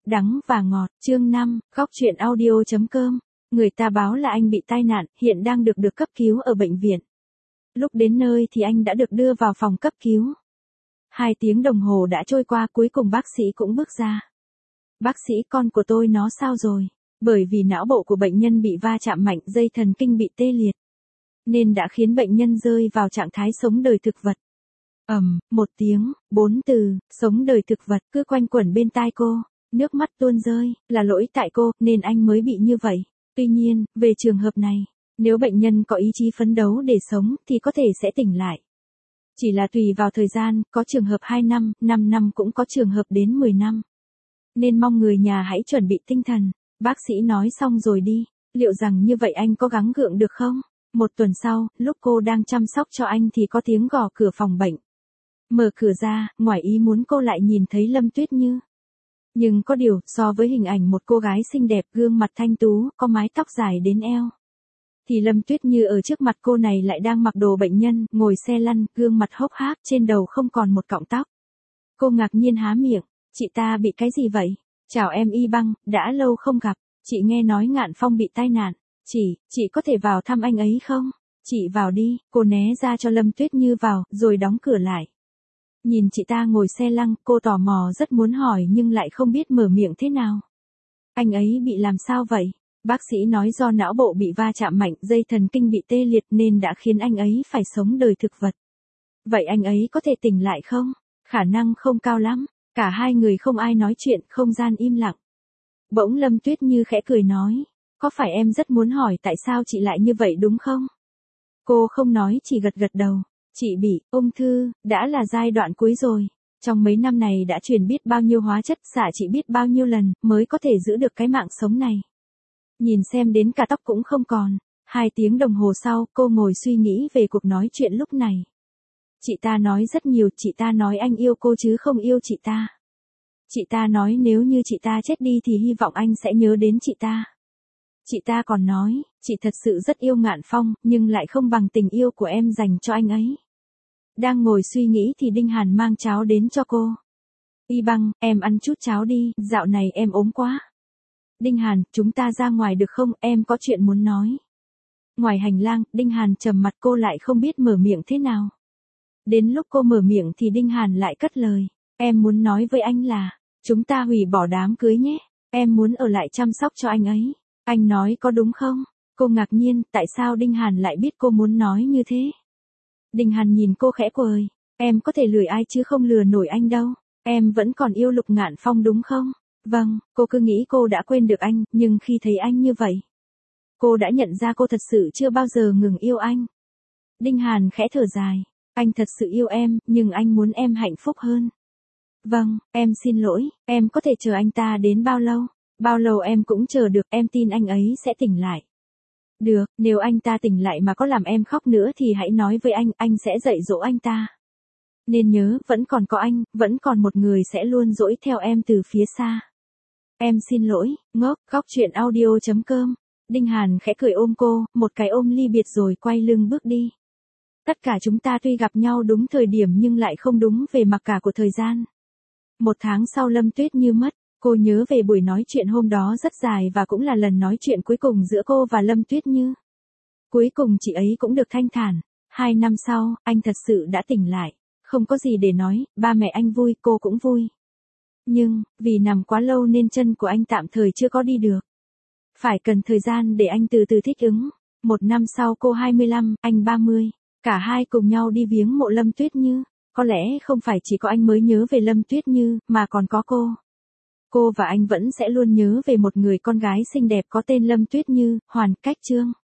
đắng và ngọt, chương 5, góc truyện audio.com. Người ta báo là anh bị tai nạn, hiện đang được cấp cứu ở bệnh viện. Lúc đến nơi thì anh đã được đưa vào phòng cấp cứu. 2 tiếng đồng hồ đã trôi qua, cuối cùng bác sĩ cũng bước ra. Bác sĩ, con của tôi nó sao rồi? Bởi vì não bộ của bệnh nhân bị va chạm mạnh, dây thần kinh bị tê liệt, nên đã khiến bệnh nhân rơi vào trạng thái sống đời thực vật. Một tiếng, 4 từ, sống đời thực vật cứ quanh quẩn bên tai cô, nước mắt tuôn rơi, là lỗi tại cô, nên anh mới bị như vậy. Tuy nhiên, về trường hợp này, nếu bệnh nhân có ý chí phấn đấu để sống thì có thể sẽ tỉnh lại. Chỉ là tùy vào thời gian, có trường hợp 2 năm, 5 năm cũng có trường hợp đến 10 năm. Nên mong người nhà hãy chuẩn bị tinh thần. Bác sĩ nói xong rồi đi, liệu rằng như vậy anh có gắng gượng được không? 1 tuần sau, lúc cô đang chăm sóc cho anh thì có tiếng gõ cửa phòng bệnh. Mở cửa ra, ngoài ý muốn cô lại nhìn thấy Lâm Tuyết Như. Nhưng có điều, so với hình ảnh một cô gái xinh đẹp, gương mặt thanh tú, có mái tóc dài đến eo, thì Lâm Tuyết Như ở trước mặt cô này lại đang mặc đồ bệnh nhân, ngồi xe lăn, gương mặt hốc hác, trên đầu không còn một cọng tóc. Cô ngạc nhiên há miệng, chị ta bị cái gì vậy? Chào em Y Băng, đã lâu không gặp, chị nghe nói Ngạn Phong bị tai nạn, chị có thể vào thăm anh ấy không? Chị vào đi, cô né ra cho Lâm Tuyết Như vào, rồi đóng cửa lại. Nhìn chị ta ngồi xe lăn, cô tò mò rất muốn hỏi nhưng lại không biết mở miệng thế nào. Anh ấy bị làm sao vậy? Bác sĩ nói do não bộ bị va chạm mạnh, dây thần kinh bị tê liệt nên đã khiến anh ấy phải sống đời thực vật. Vậy anh ấy có thể tỉnh lại không? Khả năng không cao lắm. Cả hai người không ai nói chuyện, không gian im lặng. Bỗng Lâm Tuyết Như khẽ cười nói, có phải em rất muốn hỏi tại sao chị lại như vậy đúng không? Cô không nói, chỉ gật gật đầu. Chị bị ung thư, đã là giai đoạn cuối rồi. Trong mấy năm này đã truyền biết bao nhiêu hóa chất, xạ trị biết bao nhiêu lần, mới có thể giữ được cái mạng sống này. Nhìn xem đến cả tóc cũng không còn. 2 tiếng đồng hồ sau, cô ngồi suy nghĩ về cuộc nói chuyện lúc này. Chị ta nói rất nhiều, chị ta nói anh yêu cô chứ không yêu chị ta. Chị ta nói nếu như chị ta chết đi thì hy vọng anh sẽ nhớ đến chị ta. Chị ta còn nói, chị thật sự rất yêu Ngạn Phong, nhưng lại không bằng tình yêu của em dành cho anh ấy. Đang ngồi suy nghĩ thì Đinh Hàn mang cháo đến cho cô. Y Băng, em ăn chút cháo đi, dạo này em ốm quá. Đinh Hàn, chúng ta ra ngoài được không, em có chuyện muốn nói. Ngoài hành lang, Đinh Hàn trầm mặt, cô lại không biết mở miệng thế nào. Đến lúc cô mở miệng thì Đinh Hàn lại cất lời. Em muốn nói với anh là, chúng ta hủy bỏ đám cưới nhé. Em muốn ở lại chăm sóc cho anh ấy. Anh nói có đúng không? Cô ngạc nhiên, tại sao Đinh Hàn lại biết cô muốn nói như thế? Đinh Hàn nhìn cô khẽ cười. Em có thể lừa ai chứ không lừa nổi anh đâu. Em vẫn còn yêu Lục Ngạn Phong đúng không? Vâng, cô cứ nghĩ cô đã quên được anh, nhưng khi thấy anh như vậy, cô đã nhận ra cô thật sự chưa bao giờ ngừng yêu anh. Đinh Hàn khẽ thở dài. Anh thật sự yêu em, nhưng anh muốn em hạnh phúc hơn. Vâng, em xin lỗi, em có thể chờ anh ta đến bao lâu? Bao lâu em cũng chờ được, em tin anh ấy sẽ tỉnh lại. Được, nếu anh ta tỉnh lại mà có làm em khóc nữa thì hãy nói với anh sẽ dạy dỗ anh ta. Nên nhớ, vẫn còn có anh, vẫn còn một người sẽ luôn dõi theo em từ phía xa. Em xin lỗi, ngốc, góc truyện audio.com. Đinh Hàn khẽ cười ôm cô, một cái ôm ly biệt rồi quay lưng bước đi. Tất cả chúng ta tuy gặp nhau đúng thời điểm nhưng lại không đúng về mặt cả của thời gian. 1 tháng sau Lâm Tuyết Như mất, cô nhớ về buổi nói chuyện hôm đó rất dài và cũng là lần nói chuyện cuối cùng giữa cô và Lâm Tuyết Như. Cuối cùng chị ấy cũng được thanh thản. 2 năm sau, anh thật sự đã tỉnh lại. Không có gì để nói, ba mẹ anh vui, cô cũng vui. Nhưng, vì nằm quá lâu nên chân của anh tạm thời chưa có đi được. Phải cần thời gian để anh từ từ thích ứng. 1 năm sau cô 25, anh 30. Cả hai cùng nhau đi viếng mộ Lâm Tuyết Như. Có lẽ không phải chỉ có anh mới nhớ về Lâm Tuyết Như, mà còn có cô. Cô và anh vẫn sẽ luôn nhớ về một người con gái xinh đẹp có tên Lâm Tuyết Như, Hoàn Cách Trương.